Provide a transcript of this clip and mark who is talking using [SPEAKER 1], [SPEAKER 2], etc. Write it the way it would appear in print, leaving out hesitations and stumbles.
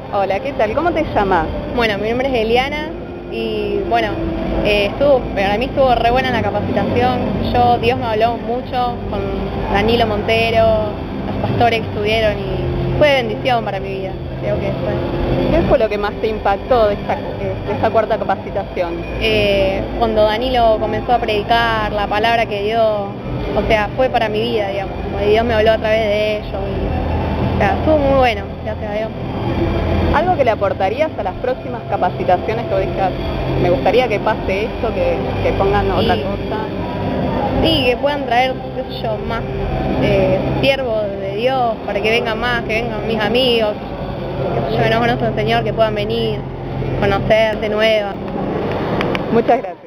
[SPEAKER 1] Hola, ¿qué tal? ¿Cómo te llamas?
[SPEAKER 2] Bueno, mi nombre es Eliana y bueno, para mí estuvo re buena la capacitación. Dios me habló mucho con Danilo Montero, los pastores que estuvieron y fue bendición para mi vida. Creo que fue.
[SPEAKER 1] ¿Qué fue lo que más te impactó de esta cuarta capacitación?
[SPEAKER 2] Cuando Danilo comenzó a predicar la palabra que dio, o sea, fue para mi vida, digamos, como Dios me habló a través de ellos. O sea, estuvo muy bueno, gracias a Dios.
[SPEAKER 1] ¿Algo que le aportarías a las próximas capacitaciones que vos digas, me gustaría que pase esto, que pongan otra cosa?
[SPEAKER 2] Sí, que puedan traer, qué sé yo, más siervos de Dios, para que vengan más, que vengan mis amigos, qué sé yo, que no conocen al Señor, que puedan venir, conocer de nueva.
[SPEAKER 1] Muchas gracias.